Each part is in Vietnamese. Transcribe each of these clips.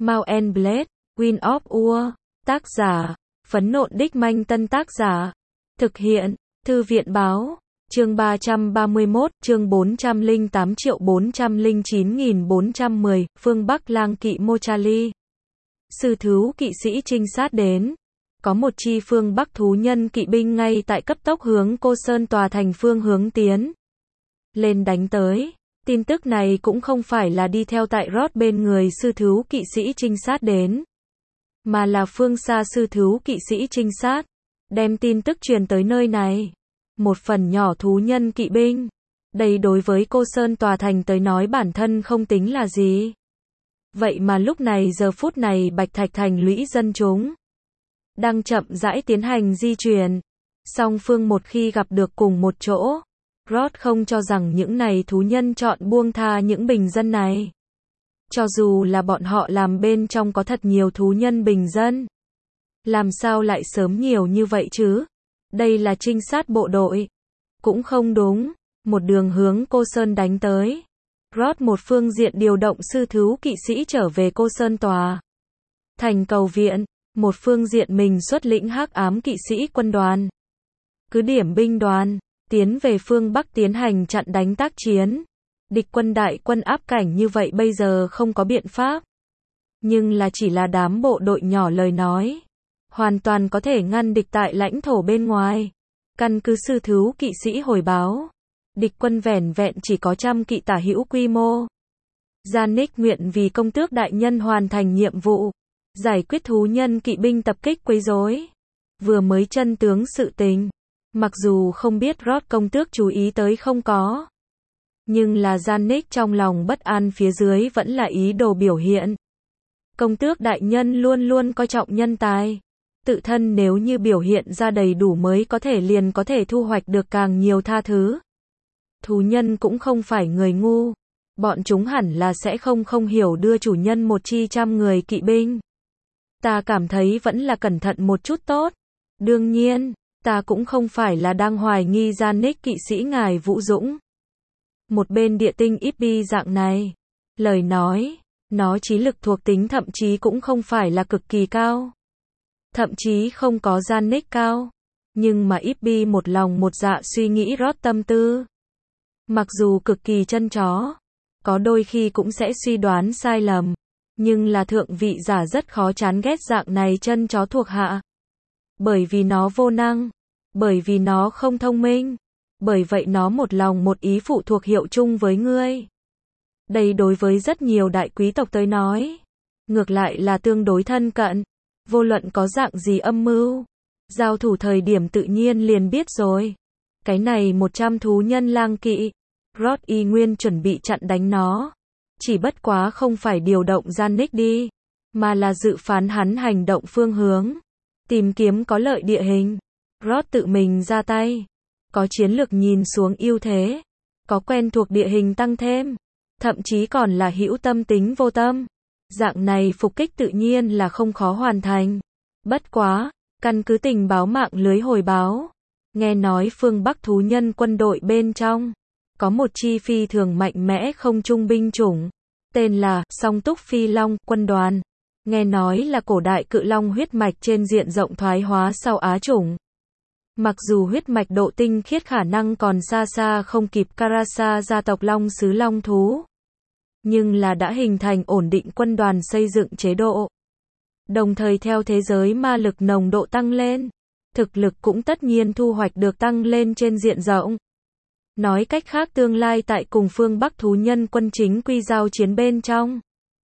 Mount and Blade, Wind of War. Tác giả, Phấn Nộn Đích Manh. Tân tác giả, thực hiện, Thư viện Báo. Chương 331, chương 408.409.410, phương Bắc lang kỵ Mochali. Sư thú kỵ sĩ trinh sát đến. Có một chi phương Bắc thú nhân kỵ binh ngay tại cấp tốc hướng Cô Sơn tòa thành phương hướng tiến lên đánh tới. Tin tức này cũng không phải là đi theo tại Rod bên người sư thú kỵ sĩ trinh sát đến, mà là phương xa sư thú kỵ sĩ trinh sát đem tin tức truyền tới nơi này. Một phần nhỏ thú nhân kỵ binh. Đây đối với Cô Sơn tòa thành tới nói bản thân không tính là gì. Vậy mà lúc này giờ phút này Bạch Thạch thành lũy dân chúng đang chậm rãi tiến hành di chuyển. Song phương một khi gặp được cùng một chỗ, Rod không cho rằng những này thú nhân chọn buông tha những bình dân này. Cho dù là bọn họ làm bên trong có thật nhiều thú nhân bình dân. Làm sao lại sớm nhiều như vậy chứ? Đây là trinh sát bộ đội. Cũng không đúng. Một đường hướng Cô Sơn đánh tới. Rod một phương diện điều động sư thú kỵ sĩ trở về Cô Sơn tòa thành cầu viện. Một phương diện mình xuất lĩnh hắc ám kỵ sĩ quân đoàn. Cứ điểm binh đoàn, tiến về phương Bắc tiến hành chặn đánh tác chiến. Địch quân đại quân áp cảnh như vậy bây giờ không có biện pháp. Nhưng là chỉ là đám bộ đội nhỏ lời nói. Hoàn toàn có thể ngăn địch tại lãnh thổ bên ngoài. Căn cứ sư thú kỵ sĩ hồi báo. Địch quân vẻn vẹn chỉ có 100 kỵ tả hữu quy mô. Janik nguyện vì công tước đại nhân hoàn thành nhiệm vụ. Giải quyết thú nhân kỵ binh tập kích quấy rối. Vừa mới chân tướng sự tình. Mặc dù không biết Rod công tước chú ý tới không có. Nhưng là Janik trong lòng bất an phía dưới vẫn là ý đồ biểu hiện. Công tước đại nhân luôn luôn coi trọng nhân tài. Tự thân nếu như biểu hiện ra đầy đủ mới có thể liền có thể thu hoạch được càng nhiều tha thứ. Thú nhân cũng không phải người ngu. Bọn chúng hẳn là sẽ không hiểu đưa chủ nhân một chi 100 người kỵ binh. Ta cảm thấy vẫn là cẩn thận một chút tốt. Đương nhiên, ta cũng không phải là đang hoài nghi Janik kỵ sĩ ngài Vũ Dũng. Một bên địa tinh Ipi dạng này. Lời nói, nó trí lực thuộc tính thậm chí cũng không phải là cực kỳ cao. Thậm chí không có Janik cao. Nhưng mà Ipi một lòng một dạ suy nghĩ Rod tâm tư. Mặc dù cực kỳ chân chó, có đôi khi cũng sẽ suy đoán sai lầm. Nhưng là thượng vị giả rất khó chán ghét dạng này chân chó thuộc hạ. Bởi vì nó vô năng. Bởi vì nó không thông minh. Bởi vậy nó một lòng một ý phụ thuộc hiệu chung với ngươi. Đây đối với rất nhiều đại quý tộc tới nói. Ngược lại là tương đối thân cận. Vô luận có dạng gì âm mưu. Giao thủ thời điểm tự nhiên liền biết rồi. Cái này 100 thú nhân lang kỵ. Rod y nguyên chuẩn bị chặn đánh nó. Chỉ bất quá không phải điều động Janik đi. Mà là dự phán hắn hành động phương hướng. Tìm kiếm có lợi địa hình. Rod tự mình ra tay. Có chiến lược nhìn xuống ưu thế. Có quen thuộc địa hình tăng thêm. Thậm chí còn là hữu tâm tính vô tâm. Dạng này phục kích tự nhiên là không khó hoàn thành. Bất quá, căn cứ tình báo mạng lưới hồi báo. Nghe nói phương Bắc thú nhân quân đội bên trong. Có một chi phi thường mạnh mẽ không trung binh chủng. Tên là Song Túc Phi Long quân đoàn. Nghe nói là cổ đại cự long huyết mạch trên diện rộng thoái hóa sau Á chủng. Mặc dù huyết mạch độ tinh khiết khả năng còn xa xa không kịp Karasa gia tộc long xứ long thú. Nhưng là đã hình thành ổn định quân đoàn xây dựng chế độ. Đồng thời theo thế giới ma lực nồng độ tăng lên. Thực lực cũng tất nhiên thu hoạch được tăng lên trên diện rộng. Nói cách khác tương lai tại cùng phương Bắc thú nhân quân chính quy giao chiến bên trong.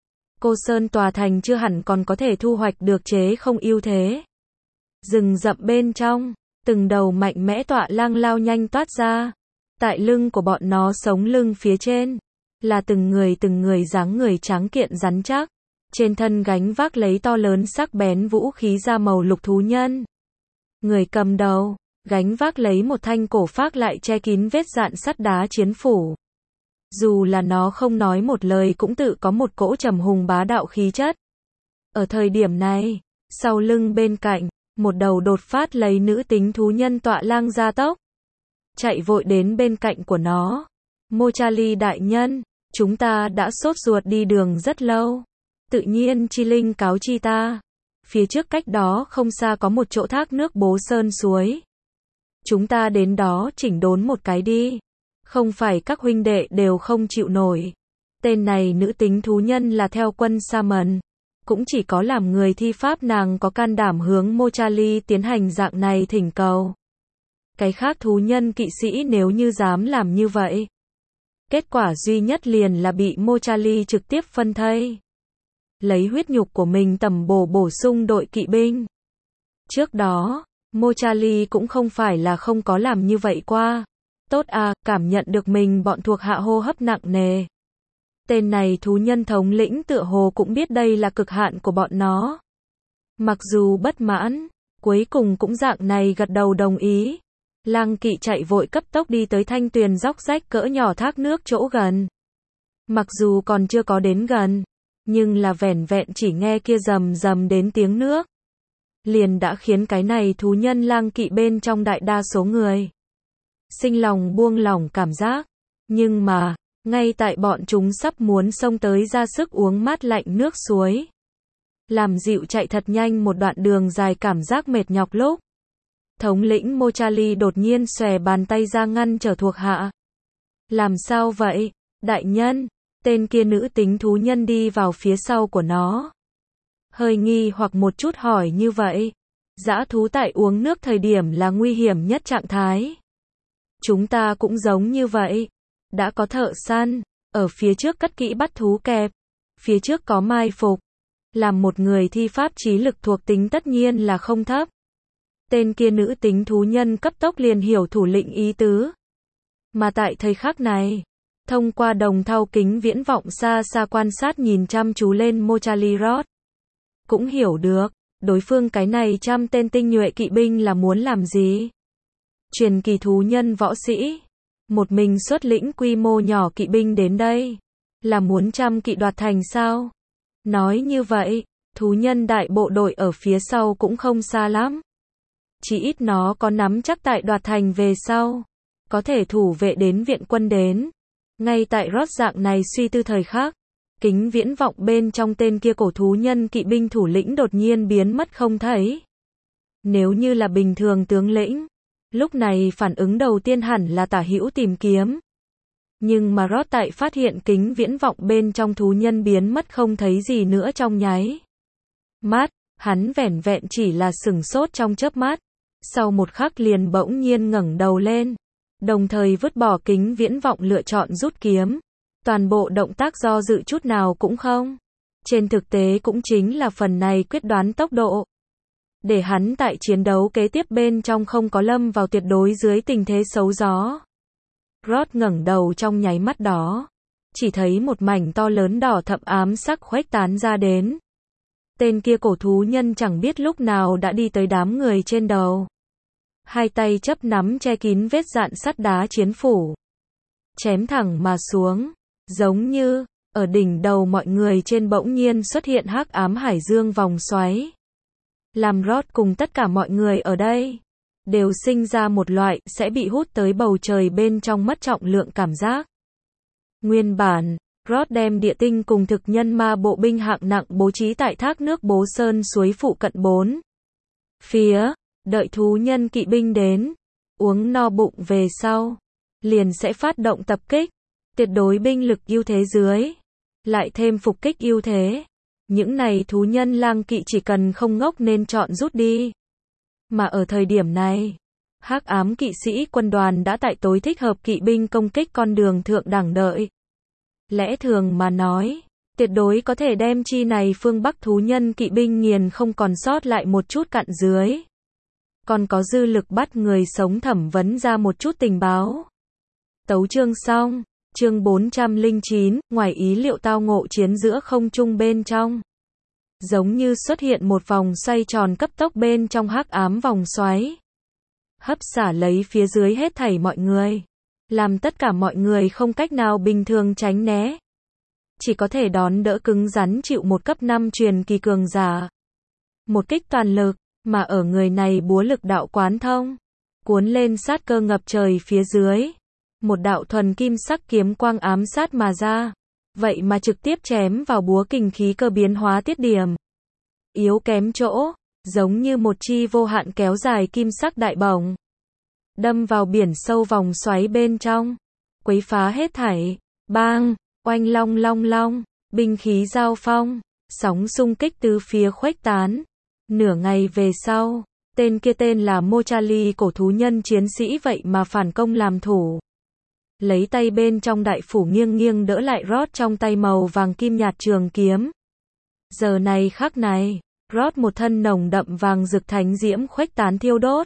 Cô Sơn tòa thành chưa hẳn còn có thể thu hoạch được chế không ưu thế. Rừng rậm bên trong, từng đầu mạnh mẽ tọa lang lao nhanh toát ra. Tại lưng của bọn nó sống lưng phía trên, là từng người dáng người tráng kiện rắn chắc. Trên thân gánh vác lấy to lớn sắc bén vũ khí da màu lục thú nhân. Người cầm đầu, gánh vác lấy một thanh cổ phác lại che kín vết dạn sắt đá chiến phủ. Dù là nó không nói một lời cũng tự có một cỗ trầm hùng bá đạo khí chất. Ở thời điểm này, sau lưng bên cạnh, một đầu đột phát lấy nữ tính thú nhân tọa lang gia tốc. Chạy vội đến bên cạnh của nó. Mochali đại nhân, chúng ta đã sốt ruột đi đường rất lâu. Tự nhiên chi linh cáo chi ta. Phía trước cách đó không xa có một chỗ thác nước Bố Sơn suối. Chúng ta đến đó chỉnh đốn một cái đi. Không phải các huynh đệ đều không chịu nổi. Tên này nữ tính thú nhân là theo quân Sa Mần. Cũng chỉ có làm người thi pháp nàng có can đảm hướng Mochali tiến hành dạng này thỉnh cầu. Cái khác thú nhân kỵ sĩ nếu như dám làm như vậy. Kết quả duy nhất liền là bị Mochali trực tiếp phân thây. Lấy huyết nhục của mình tầm bổ sung đội kỵ binh. Trước đó, Mochali cũng không phải là không có làm như vậy qua. Tốt à, cảm nhận được mình bọn thuộc hạ hô hấp nặng nề. Tên này thú nhân thống lĩnh tựa hồ cũng biết đây là cực hạn của bọn nó. Mặc dù bất mãn, cuối cùng cũng dạng này gật đầu đồng ý. Lang kỵ chạy vội cấp tốc đi tới thanh tuyền róc rách cỡ nhỏ thác nước chỗ gần. Mặc dù còn chưa có đến gần, nhưng là vẻn vẹn chỉ nghe kia rầm rầm đến tiếng nước. Liền đã khiến cái này thú nhân lang kỵ bên trong đại đa số người sinh lòng buông lỏng cảm giác. Nhưng mà, ngay tại bọn chúng sắp muốn xông tới ra sức uống mát lạnh nước suối. Làm dịu chạy thật nhanh một đoạn đường dài cảm giác mệt nhọc lúc. Thống lĩnh Mochali đột nhiên xòe bàn tay ra ngăn trở thuộc hạ. Làm sao vậy, đại nhân? Tên kia nữ tính thú nhân đi vào phía sau của nó. Hơi nghi hoặc một chút hỏi như vậy. Dã thú tại uống nước thời điểm là nguy hiểm nhất trạng thái. Chúng ta cũng giống như vậy. Đã có thợ săn, ở phía trước cất kỹ bắt thú kẹp. Phía trước có mai phục. Làm một người thi pháp trí lực thuộc tính tất nhiên là không thấp. Tên kia nữ tính thú nhân cấp tốc liền hiểu thủ lĩnh ý tứ. Mà tại thời khắc này, thông qua đồng thau kính viễn vọng xa xa quan sát nhìn chăm chú lên Mochali Roth. Cũng hiểu được, đối phương cái này trăm tên tinh nhuệ kỵ binh là muốn làm gì? Truyền kỳ thú nhân võ sĩ. Một mình xuất lĩnh quy mô nhỏ kỵ binh đến đây. Là muốn trăm kỵ đoạt thành sao? Nói như vậy, thú nhân đại bộ đội ở phía sau cũng không xa lắm. Chỉ ít nó có nắm chắc tại đoạt thành về sau. Có thể thủ vệ đến viện quân đến. Ngay tại rót dạng này suy tư thời khắc. Kính viễn vọng bên trong tên kia cổ thú nhân kỵ binh thủ lĩnh đột nhiên biến mất không thấy. Nếu như là bình thường tướng lĩnh. Lúc này phản ứng đầu tiên hẳn là tả hữu tìm kiếm. Nhưng mà rót tại phát hiện kính viễn vọng bên trong thú nhân biến mất không thấy gì nữa trong nháy mắt, hắn vẻn vẹn chỉ là sửng sốt trong chớp mắt. Sau một khắc liền bỗng nhiên ngẩng đầu lên. Đồng thời vứt bỏ kính viễn vọng lựa chọn rút kiếm. Toàn bộ động tác do dự chút nào cũng không. Trên thực tế cũng chính là phần này quyết đoán tốc độ. Để hắn tại chiến đấu kế tiếp bên trong không có lâm vào tuyệt đối dưới tình thế xấu gió. Roth ngẩng đầu trong nháy mắt đó. Chỉ thấy một mảnh to lớn đỏ thẫm ám sắc khuếch tán ra đến. Tên kia cổ thú nhân chẳng biết lúc nào đã đi tới đám người trên đầu. Hai tay chấp nắm che kín vết dạn sắt đá chiến phủ. Chém thẳng mà xuống. Giống như, ở đỉnh đầu mọi người trên bỗng nhiên xuất hiện hắc ám hải dương vòng xoáy. Làm Roth cùng tất cả mọi người ở đây đều sinh ra một loại sẽ bị hút tới bầu trời bên trong mất trọng lượng cảm giác. Nguyên bản, Roth đem địa tinh cùng thực nhân ma bộ binh hạng nặng bố trí tại thác nước Bố Sơn suối phụ cận 4 phía, đợi thú nhân kỵ binh đến, uống no bụng về sau, liền sẽ phát động tập kích, tuyệt đối binh lực ưu thế dưới, lại thêm phục kích ưu thế. Những này thú nhân lang kỵ chỉ cần không ngốc nên chọn rút đi. Mà ở thời điểm này, hắc ám kỵ sĩ quân đoàn đã tại tối thích hợp kỵ binh công kích con đường thượng đẳng đợi. Lẽ thường mà nói, tuyệt đối có thể đem chi này phương Bắc thú nhân kỵ binh nghiền không còn sót lại một chút cặn dưới. Còn có dư lực bắt người sống thẩm vấn ra một chút tình báo. Tấu chương xong. Chương 409, ngoài ý liệu tao ngộ chiến giữa không trung bên trong. Giống như xuất hiện một vòng xoay tròn cấp tốc bên trong hắc ám vòng xoáy. Hấp xả lấy phía dưới hết thảy mọi người. Làm tất cả mọi người không cách nào bình thường tránh né. Chỉ có thể đón đỡ cứng rắn chịu một cấp 5 truyền kỳ cường giả. Một kích toàn lực, mà ở người này búa lực đạo quán thông. Cuốn lên sát cơ ngập trời phía dưới. Một đạo thuần kim sắc kiếm quang ám sát mà ra. vậy mà trực tiếp chém vào búa kình khí cơ biến hóa tiết điểm. Yếu kém chỗ, giống như một chi vô hạn kéo dài kim sắc đại bổng. Đâm vào biển sâu vòng xoáy bên trong. Quấy phá hết thảy. Bang, oanh long long long, binh khí giao phong, sóng xung kích từ phía khuếch tán. Nửa ngày về sau, tên kia tên là Mochali cổ thú nhân chiến sĩ vậy mà phản công làm thủ. Lấy tay bên trong đại phủ nghiêng nghiêng đỡ lại Rod trong tay màu vàng kim nhạt trường kiếm. Giờ này khắc này, Rod một thân nồng đậm vàng rực thánh diễm khuếch tán thiêu đốt.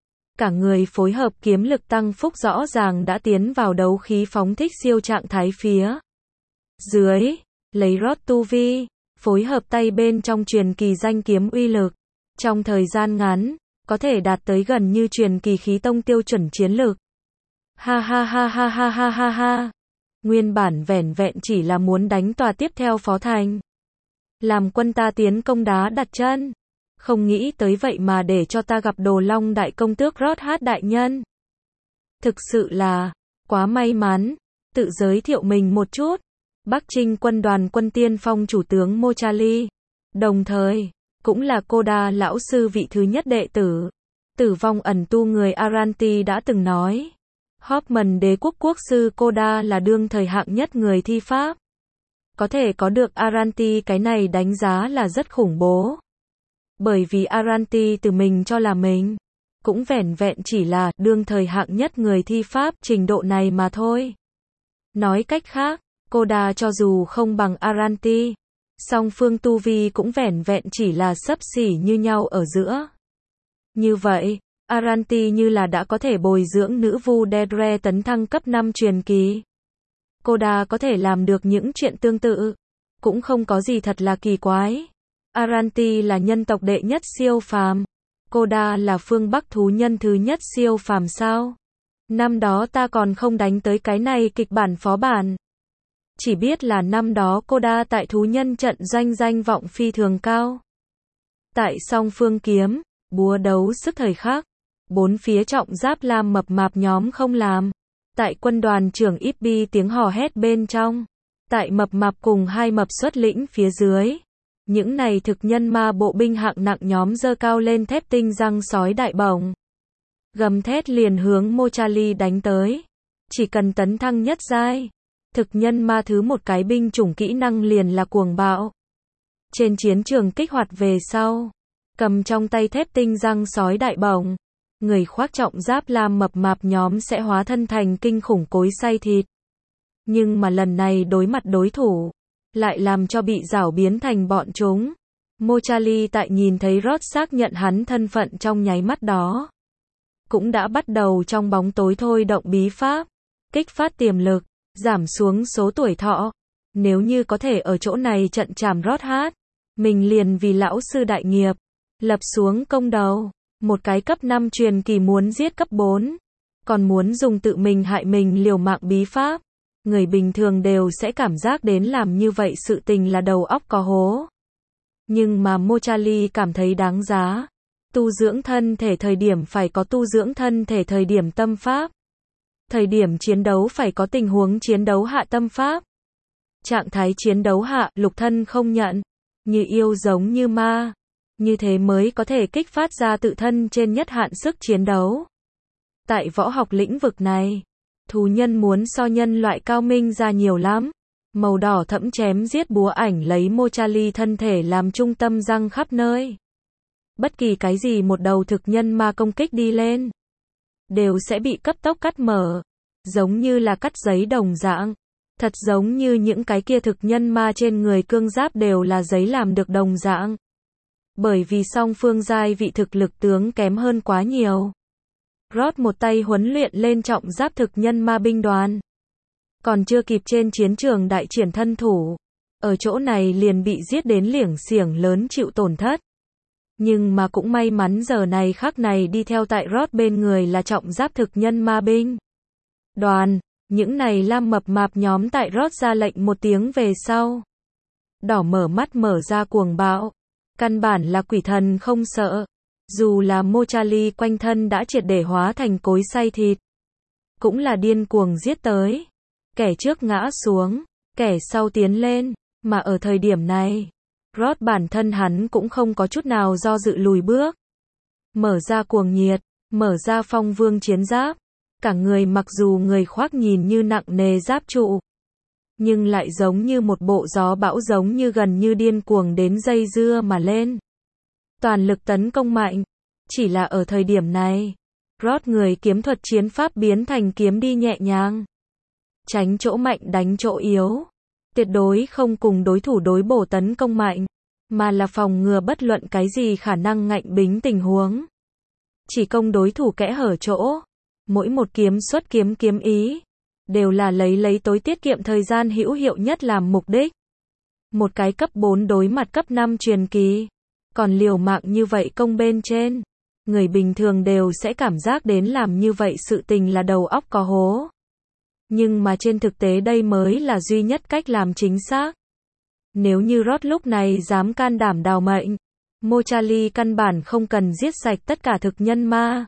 Cả người phối hợp kiếm lực tăng phúc rõ ràng đã tiến vào đấu khí phóng thích siêu trạng thái phía dưới, lấy Rod tu vi, phối hợp tay bên trong truyền kỳ danh kiếm uy lực. Trong thời gian ngắn, có thể đạt tới gần như truyền kỳ khí tông tiêu chuẩn chiến lược. Ha ha ha ha ha ha ha ha. Nguyên bản vẻn vẹn chỉ là muốn đánh tòa tiếp theo phó thành. Làm quân ta tiến công đá đặt chân. Không nghĩ tới vậy mà để cho ta gặp Đồ Long đại công tước Rod Hát đại nhân. Thực sự là quá may mắn. Tự giới thiệu mình một chút. Bắc Trinh quân đoàn quân tiên phong chủ tướng Mochali. Đồng thời, cũng là Koda lão sư vị thứ nhất đệ tử. Tử vong ẩn tu người Aranti đã từng nói. Hoffman đế quốc quốc sư Koda là đương thời hạng nhất người thi pháp. Có thể có được Aranti cái này đánh giá là rất khủng bố. Bởi vì Aranti từ mình cho là mình. Cũng vẻn vẹn chỉ là đương thời hạng nhất người thi pháp trình độ này mà thôi. Nói cách khác, Koda cho dù không bằng Aranti, song phương tu vi cũng vẻn vẹn chỉ là xấp xỉ như nhau ở giữa. Như vậy, Aranti như là đã có thể bồi dưỡng nữ vu Dedre tấn thăng cấp 5 truyền kỳ. Koda có thể làm được những chuyện tương tự. Cũng không có gì thật là kỳ quái. Aranti là nhân tộc đệ nhất siêu phàm. Koda là phương Bắc thú nhân thứ nhất siêu phàm sao? Năm đó ta còn không đánh tới cái này kịch bản phó bản. Chỉ biết là năm đó Koda tại thú nhân trận danh vọng phi thường cao. Tại song phương kiếm, búa đấu sức thời khắc. Bốn phía trọng giáp lam mập mạp nhóm không làm. Tại quân đoàn trưởng Ibbi tiếng hò hét bên trong. Tại mập mạp cùng hai mập xuất lĩnh phía dưới. Những này thực nhân ma bộ binh hạng nặng nhóm giơ cao lên thép tinh răng sói đại bổng. Gầm thét liền hướng Mochali đánh tới. Chỉ cần tấn thăng nhất giai. Thực nhân ma thứ một cái binh chủng kỹ năng liền là cuồng bạo. Trên chiến trường kích hoạt về sau. Cầm trong tay thép tinh răng sói đại bổng. Người khoác trọng giáp lam mập mạp nhóm sẽ hóa thân thành kinh khủng cối xay thịt. Nhưng mà lần này đối mặt đối thủ, lại làm cho bị rảo biến thành bọn chúng. Mochali tại nhìn thấy Rod xác nhận hắn thân phận trong nháy mắt đó. Cũng đã bắt đầu trong bóng tối thôi động bí pháp. Kích phát tiềm lực, giảm xuống số tuổi thọ. Nếu như có thể ở chỗ này trận chảm Rod Hát, mình liền vì lão sư đại nghiệp. Lập xuống công đầu. Một cái cấp 5 truyền kỳ muốn giết cấp 4. Còn muốn dùng tự mình hại mình liều mạng bí pháp. Người bình thường đều sẽ cảm giác đến làm như vậy sự tình là đầu óc có hố. Nhưng mà Mochali cảm thấy đáng giá. Tu dưỡng thân thể thời điểm phải có tu dưỡng thân thể thời điểm tâm pháp. Thời điểm chiến đấu phải có tình huống chiến đấu hạ tâm pháp. Trạng thái chiến đấu hạ, lục thân không nhận. Như yêu giống như ma. Như thế mới có thể kích phát ra tự thân trên nhất hạn sức chiến đấu. Tại võ học lĩnh vực này, thú nhân muốn so nhân loại cao minh ra nhiều lắm. Màu đỏ thẫm chém giết búa ảnh lấy Mochali thân thể làm trung tâm răng khắp nơi. Bất kỳ cái gì một đầu thực nhân ma công kích đi lên, đều sẽ bị cấp tốc cắt mở. Giống như là cắt giấy đồng dạng. Thật giống như những cái kia thực nhân ma trên người cương giáp đều là giấy làm được đồng dạng. Bởi vì song phương giai vị thực lực tướng kém hơn quá nhiều. Rod một tay huấn luyện lên trọng giáp thực nhân ma binh đoàn. Còn chưa kịp trên chiến trường đại triển thân thủ. Ở chỗ này liền bị giết đến liểng xiểng lớn chịu tổn thất. Nhưng mà cũng may mắn giờ này khắc này đi theo tại Rod bên người là trọng giáp thực nhân ma binh đoàn. Những này lam mập mạp nhóm tại Rod ra lệnh một tiếng về sau. Đỏ mở mắt mở ra cuồng bạo. Căn bản là quỷ thần không sợ. Dù là Mochali quanh thân đã triệt để hóa thành cối xay thịt. Cũng là điên cuồng giết tới. Kẻ trước ngã xuống. kẻ sau tiến lên, mà ở thời điểm này, Rod bản thân hắn cũng không có chút nào do dự lùi bước. Mở ra cuồng nhiệt, mở ra phong vương chiến giáp, cả người mặc dù người khoác nhìn như nặng nề giáp trụ, nhưng lại giống như một bộ gió bão giống như gần như điên cuồng đến dây dưa mà lên. Toàn lực tấn công mạnh, chỉ là ở thời điểm này, Rod người kiếm thuật chiến pháp biến thành kiếm đi nhẹ nhàng. Tránh chỗ mạnh đánh chỗ yếu. Tuyệt đối không cùng đối thủ đối bổ tấn công mạnh, mà là phòng ngừa bất luận cái gì khả năng ngạnh bính tình huống. Chỉ công đối thủ kẽ hở chỗ. Mỗi một kiếm xuất kiếm kiếm ý, đều là lấy tối tiết kiệm thời gian hữu hiệu nhất làm mục đích. Một cái cấp 4 đối mặt cấp 5 truyền kỳ. Còn liều mạng như vậy công bên trên. Người bình thường đều sẽ cảm giác đến làm như vậy sự tình là đầu óc có hố. Nhưng mà trên thực tế đây mới là duy nhất cách làm chính xác. Nếu như Rod lúc này dám can đảm đào mệnh, Mochali căn bản không cần giết sạch tất cả thực nhân ma.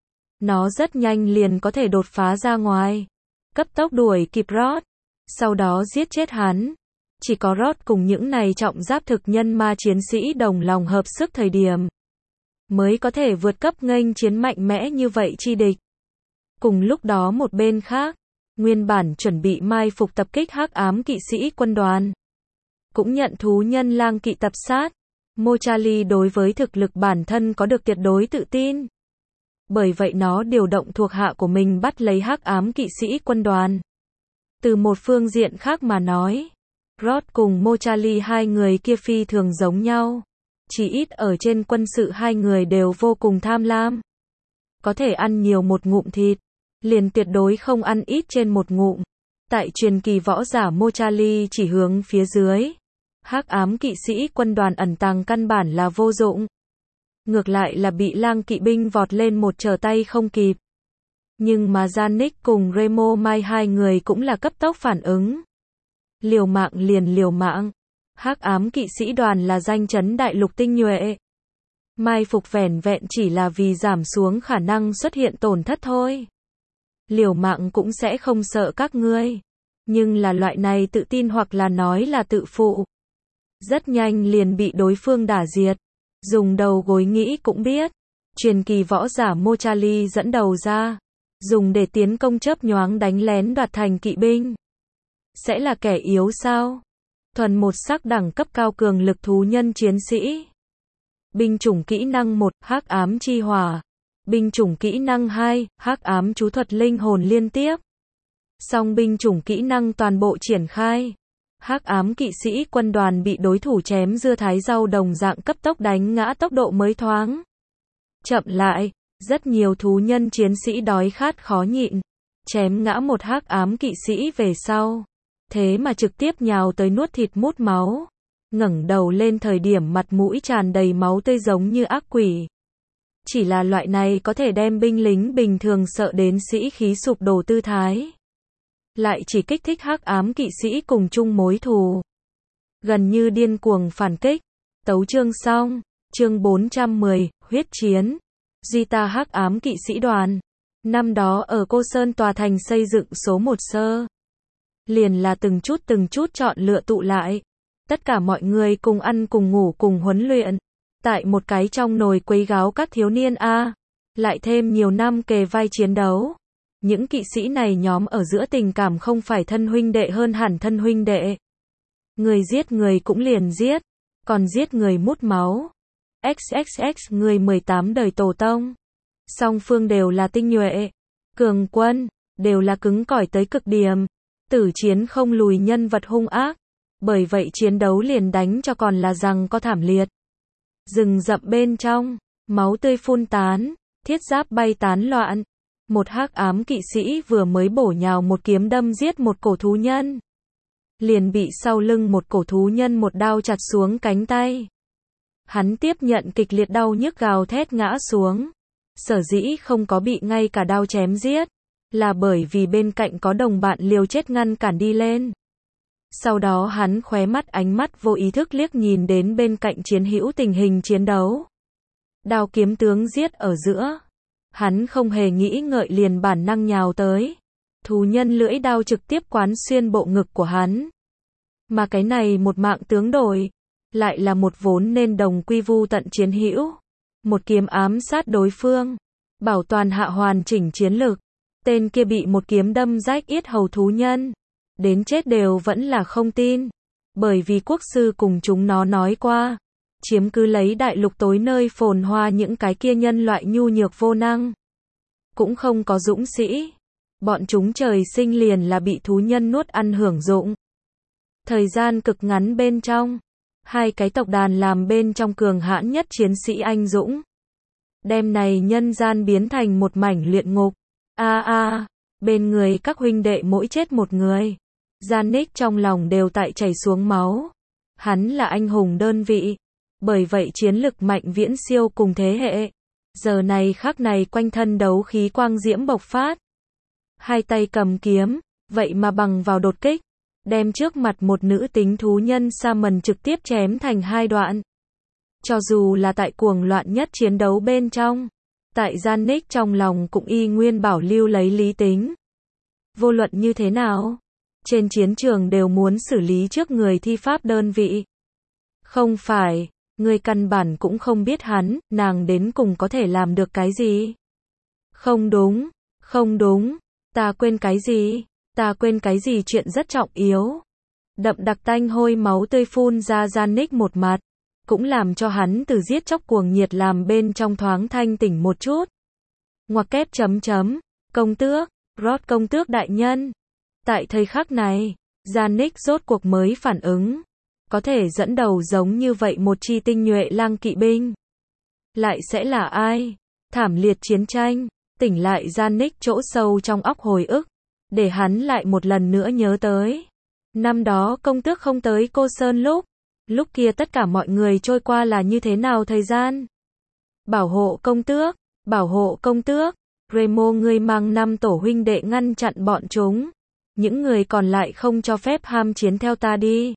Nó rất nhanh liền có thể đột phá ra ngoài, cấp tốc đuổi kịp Rod, sau đó giết chết hắn. Chỉ có Rod cùng những này trọng giáp thực nhân ma chiến sĩ đồng lòng hợp sức thời điểm, mới có thể vượt cấp nghênh chiến mạnh mẽ như vậy chi địch. Cùng lúc đó một bên khác, nguyên bản chuẩn bị mai phục tập kích hắc ám kỵ sĩ quân đoàn, cũng nhận thú nhân lang kỵ tập sát. Mochali đối với thực lực bản thân có được tuyệt đối tự tin. Bởi vậy nó điều động thuộc hạ của mình bắt lấy hắc ám kỵ sĩ quân đoàn. Từ một phương diện khác mà nói, Rod cùng Mochali hai người kia phi thường giống nhau. Chỉ ít ở trên quân sự hai người đều vô cùng tham lam. Có thể ăn nhiều một ngụm thịt, liền tuyệt đối không ăn ít trên một ngụm. Tại truyền kỳ võ giả Mochali chỉ hướng phía dưới. Hắc ám kỵ sĩ quân đoàn ẩn tàng căn bản là vô dụng. Ngược lại là bị lang kỵ binh vọt lên một trở tay không kịp. Nhưng mà Janik cùng Remo Mai hai người cũng là cấp tốc phản ứng. Liều mạng liền liều mạng. Hắc ám kỵ sĩ đoàn là danh chấn đại lục tinh nhuệ. Mai phục vẻn vẹn chỉ là vì giảm xuống khả năng xuất hiện tổn thất thôi. Liều mạng cũng sẽ không sợ các ngươi. Nhưng là loại này tự tin hoặc là nói là tự phụ. Rất nhanh liền bị đối phương đả diệt. Dùng đầu gối nghĩ cũng biết. Truyền kỳ võ giả Mochali dẫn đầu ra. Dùng để tiến công chớp nhoáng đánh lén đoạt thành kỵ binh. Sẽ là kẻ yếu sao? Thuần một sắc đẳng cấp cao cường lực thú nhân chiến sĩ. Binh chủng kỹ năng 1, hắc ám chi hỏa. Binh chủng kỹ năng 2, hắc ám chú thuật linh hồn liên tiếp. Song binh chủng kỹ năng toàn bộ triển khai. Hắc ám kỵ sĩ quân đoàn bị đối thủ chém dưa thái rau đồng dạng cấp tốc đánh ngã, tốc độ mới thoáng chậm lại. Rất nhiều thú nhân chiến sĩ đói khát khó nhịn, chém ngã một hắc ám kỵ sĩ về sau, thế mà trực tiếp nhào tới nuốt thịt mút máu. Ngẩng đầu lên thời điểm mặt mũi tràn đầy máu tươi giống như ác quỷ. Chỉ là loại này có thể đem binh lính bình thường sợ đến sĩ khí sụp đổ tư thái, lại chỉ kích thích hắc ám kỵ sĩ cùng chung mối thù, gần như điên cuồng phản kích. Tấu chương xong. Chương 410, huyết chiến. Gita hắc ám kỵ sĩ đoàn. Năm đó ở Cô Sơn tòa thành xây dựng số 1 sơ. Liền là từng chút chọn lựa tụ lại. Tất cả mọi người cùng ăn cùng ngủ cùng huấn luyện. Tại một cái trong nồi quấy gáo các thiếu niên A. Lại thêm nhiều năm kề vai chiến đấu. Những kỵ sĩ này nhóm ở giữa tình cảm không phải thân huynh đệ hơn hẳn thân huynh đệ. Người giết người cũng liền giết. Còn giết người mút máu. XXX người 18 đời tổ tông. Song phương đều là tinh nhuệ. Cường quân. Đều là cứng cỏi tới cực điểm. Tử chiến không lùi nhân vật hung ác. Bởi vậy chiến đấu liền đánh cho còn là rằng có thảm liệt. Rừng rậm bên trong. Máu tươi phun tán. Thiết giáp bay tán loạn. Một hắc ám kỵ sĩ vừa mới bổ nhào một kiếm đâm giết một cổ thú nhân. Liền bị sau lưng một cổ thú nhân một đao chặt xuống cánh tay. Hắn tiếp nhận kịch liệt đau nhức gào thét ngã xuống. Sở dĩ không có bị ngay cả đao chém giết, là bởi vì bên cạnh có đồng bạn liều chết ngăn cản đi lên. Sau đó hắn khóe mắt ánh mắt vô ý thức liếc nhìn đến bên cạnh chiến hữu tình hình chiến đấu. Đao kiếm tướng giết ở giữa. Hắn không hề nghĩ ngợi liền bản năng nhào tới. Thú nhân lưỡi đao trực tiếp quán xuyên bộ ngực của hắn. Mà cái này một mạng tướng đổi, lại là một vốn nên đồng quy vu tận chiến hữu. Một kiếm ám sát đối phương, bảo toàn hạ hoàn chỉnh chiến lực. Tên kia bị một kiếm đâm rách yết hầu thú nhân. Đến chết đều vẫn là không tin. Bởi vì quốc sư cùng chúng nó nói qua, chiếm cứ lấy đại lục tối nơi phồn hoa những cái kia nhân loại nhu nhược vô năng. Cũng không có dũng sĩ. Bọn chúng trời sinh liền là bị thú nhân nuốt ăn hưởng dụng. Thời gian cực ngắn bên trong, hai cái tộc đàn làm bên trong cường hãn nhất chiến sĩ anh dũng. Đem này nhân gian biến thành một mảnh luyện ngục. Bên người các huynh đệ mỗi chết một người. Janek trong lòng đều tại chảy xuống máu. Hắn là anh hùng đơn vị. Bởi vậy chiến lực mạnh viễn siêu cùng thế hệ. Giờ này khắc này quanh thân đấu khí quang diễm bộc phát. Hai tay cầm kiếm, vậy mà bằng vào đột kích. Đem trước mặt một nữ tính thú nhân Salmon trực tiếp chém thành hai đoạn. Cho dù là tại cuồng loạn nhất chiến đấu bên trong, tại Janek trong lòng cũng y nguyên bảo lưu lấy lý tính. Vô luận như thế nào, trên chiến trường đều muốn xử lý trước người thi pháp đơn vị. Không phải, người căn bản cũng không biết nàng đến cùng có thể làm được cái gì. Không đúng, ta quên cái gì chuyện rất trọng yếu. Đậm đặc tanh hôi máu tươi phun ra Janek một mặt, cũng làm cho hắn từ giết chóc cuồng nhiệt làm bên trong thoáng thanh tỉnh một chút. Ngoặc kép .. Công tước, Rod công tước đại nhân. Tại thời khắc này, Janek rốt cuộc mới phản ứng. Có thể dẫn đầu giống như vậy một chi tinh nhuệ lang kỵ binh. Lại sẽ là ai? Thảm liệt chiến tranh, tỉnh lại Janek chỗ sâu trong óc hồi ức. Để hắn lại một lần nữa nhớ tới. Năm đó công tước không tới Cô Sơn lúc kia tất cả mọi người trôi qua là như thế nào thời gian? Bảo hộ công tước, Remo ngươi mang 5 tổ huynh đệ ngăn chặn bọn chúng. Những người còn lại không cho phép ham chiến theo ta đi.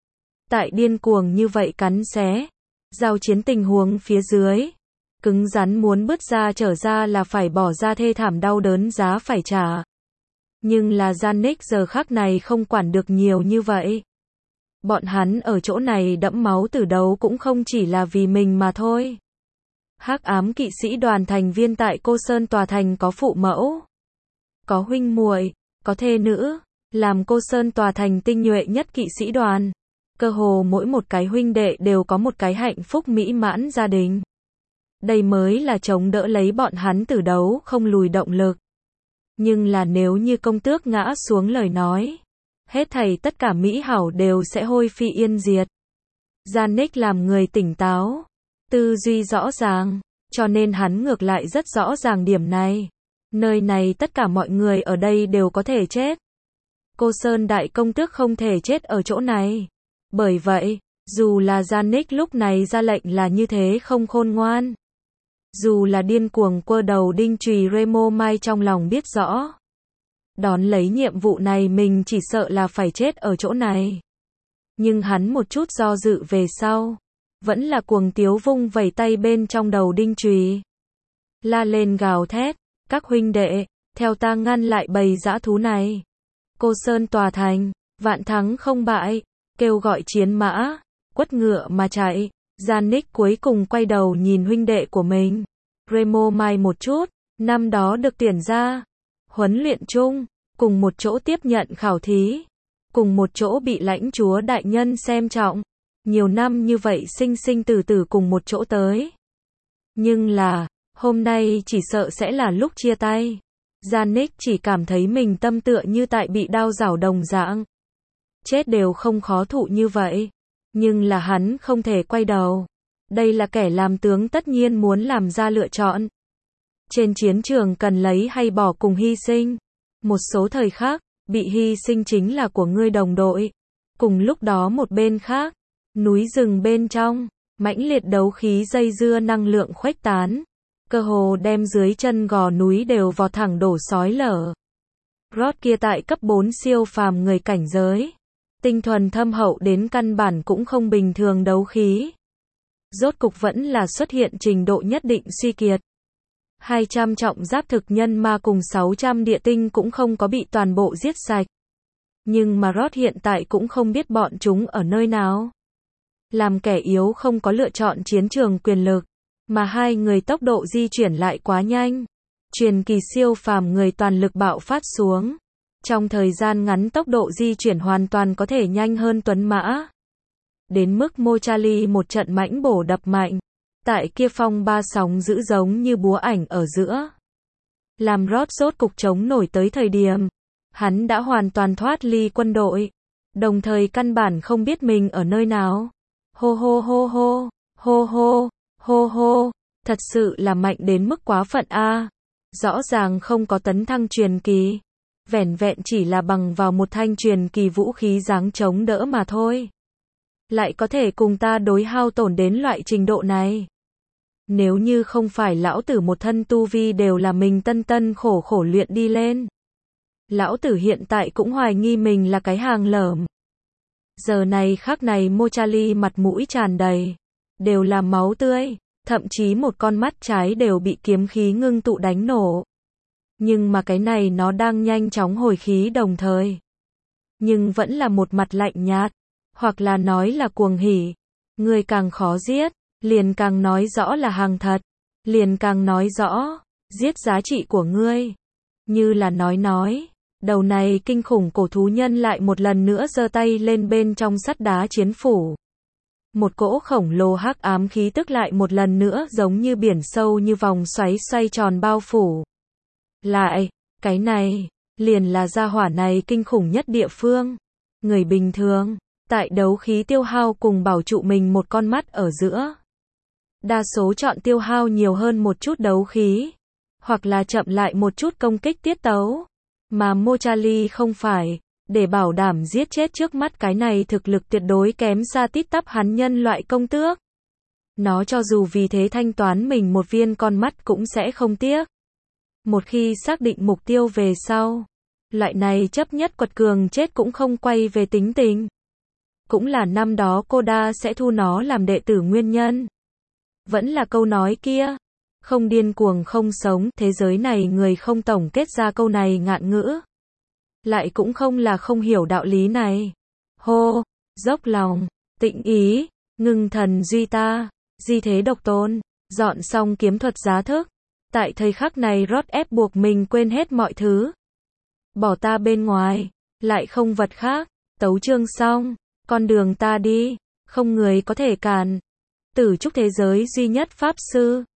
Tại điên cuồng như vậy cắn xé, giao chiến tình huống phía dưới, cứng rắn muốn bứt ra trở ra là phải bỏ ra thê thảm đau đớn giá phải trả. Nhưng là Janek giờ khắc này không quản được nhiều như vậy. Bọn hắn ở chỗ này đẫm máu tử đấu cũng không chỉ là vì mình mà thôi. Hắc ám kỵ sĩ đoàn thành viên tại Cô Sơn tòa thành có phụ mẫu, có huynh muội, có thê nữ, làm Cô Sơn tòa thành tinh nhuệ nhất kỵ sĩ đoàn. Cơ hồ mỗi một cái huynh đệ đều có một cái hạnh phúc mỹ mãn gia đình. Đây mới là chống đỡ lấy bọn hắn tử đấu không lùi động lực. Nhưng là nếu như công tước ngã xuống lời nói, hết thảy tất cả mỹ hảo đều sẽ hôi phi yên diệt. Janek làm người tỉnh táo, tư duy rõ ràng, cho nên hắn ngược lại rất rõ ràng điểm này. Nơi này tất cả mọi người ở đây đều có thể chết. Cô Sơn đại công tước không thể chết ở chỗ này. Bởi vậy, dù là Janek lúc này ra lệnh là như thế không khôn ngoan. Dù là điên cuồng quơ đầu đinh chùy Remo Mai trong lòng biết rõ. Đón lấy nhiệm vụ này mình chỉ sợ là phải chết ở chỗ này. Nhưng hắn một chút do dự về sau. Vẫn là cuồng tiếu vung vẩy tay bên trong đầu đinh chùy. La lên gào thét. Các huynh đệ, theo ta ngăn lại bầy dã thú này. Cô Sơn tòa thành, vạn thắng không bại. Kêu gọi chiến mã, quất ngựa mà chạy. Janek cuối cùng quay đầu nhìn huynh đệ của mình. Remo Mai một chút, năm đó được tuyển ra, huấn luyện chung, cùng một chỗ tiếp nhận khảo thí, cùng một chỗ bị lãnh chúa đại nhân xem trọng. Nhiều năm như vậy sinh sinh tử tử cùng một chỗ tới. Nhưng là, hôm nay chỉ sợ sẽ là lúc chia tay. Janek chỉ cảm thấy mình tâm tựa như tại bị đao rảo đồng dạng. Chết đều không khó thụ như vậy. Nhưng là hắn không thể quay đầu. Đây là kẻ làm tướng tất nhiên muốn làm ra lựa chọn. Trên chiến trường cần lấy hay bỏ cùng hy sinh. Một số thời khác, bị hy sinh chính là của ngươi đồng đội. Cùng lúc đó một bên khác, núi rừng bên trong, mãnh liệt đấu khí dây dưa năng lượng khuếch tán. Cơ hồ đem dưới chân gò núi đều vọt thẳng đổ sói lở. Rod kia tại cấp 4 siêu phàm người cảnh giới. Tinh thuần thâm hậu đến căn bản cũng không bình thường đấu khí. Rốt cục vẫn là xuất hiện trình độ nhất định suy kiệt. 200 trọng giáp thực nhân ma cùng 600 địa tinh cũng không có bị toàn bộ giết sạch. Nhưng mà Rod hiện tại cũng không biết bọn chúng ở nơi nào. Làm kẻ yếu không có lựa chọn chiến trường quyền lực, mà hai người tốc độ di chuyển lại quá nhanh. Truyền kỳ siêu phàm người toàn lực bạo phát xuống. Trong thời gian ngắn tốc độ di chuyển hoàn toàn có thể nhanh hơn tuấn mã. Đến mức Mochali một trận mãnh bổ đập mạnh. Tại kia phong ba sóng dữ giống như búa ảnh ở giữa. Làm Rod rốt cục chống nổi tới thời điểm. Hắn đã hoàn toàn thoát ly quân đội. Đồng thời căn bản không biết mình ở nơi nào. Hô hô hô hô, hô hô, hô hô. Thật sự là mạnh đến mức quá phận a. Rõ ràng không có tấn thăng truyền kỳ. Vẻn vẹn chỉ là bằng vào một thanh truyền kỳ vũ khí dáng chống đỡ mà thôi. Lại có thể cùng ta đối hao tổn đến loại trình độ này. Nếu như không phải lão tử một thân tu vi đều là mình tân khổ khổ luyện đi lên. Lão tử hiện tại cũng hoài nghi mình là cái hàng lởm. Giờ này khắc này Mochali mặt mũi tràn đầy. Đều là máu tươi. Thậm chí một con mắt trái đều bị kiếm khí ngưng tụ đánh nổ. Nhưng mà cái này nó đang nhanh chóng hồi khí đồng thời. Nhưng vẫn là một mặt lạnh nhạt. Hoặc là nói là cuồng hỉ. Người càng khó giết, liền càng nói rõ là hàng thật. Liền càng nói rõ, giết giá trị của ngươi. Như là nói. Đầu này kinh khủng cổ thú nhân lại một lần nữa giơ tay lên bên trong sắt đá chiến phủ. Một cỗ khổng lồ hắc ám khí tức lại một lần nữa giống như biển sâu như vòng xoáy xoay tròn bao phủ. Lại, cái này, liền là gia hỏa này kinh khủng nhất địa phương. Người bình thường, tại đấu khí tiêu hao cùng bảo trụ mình một con mắt ở giữa. Đa số chọn tiêu hao nhiều hơn một chút đấu khí. Hoặc là chậm lại một chút công kích tiết tấu. Mà Mochali không phải, để bảo đảm giết chết trước mắt cái này thực lực tuyệt đối kém xa tít tắp hắn nhân loại công tước. Nó cho dù vì thế thanh toán mình một viên con mắt cũng sẽ không tiếc. Một khi xác định mục tiêu về sau, loại này chấp nhất quật cường chết cũng không quay về tính tình. Cũng là năm đó Koda sẽ thu nó làm đệ tử nguyên nhân. Vẫn là câu nói kia. Không điên cuồng không sống, thế giới này người không tổng kết ra câu này ngạn ngữ. Lại cũng không là không hiểu đạo lý này. Hô, dốc lòng, tĩnh ý, ngưng thần duy ta, di thế độc tôn, dọn xong kiếm thuật giá thức. Tại thời khắc này Rod ép buộc mình quên hết mọi thứ. Bỏ ta bên ngoài, lại không vật khác, tấu chương xong, con đường ta đi, không người có thể cản. Tử trúc thế giới duy nhất pháp sư.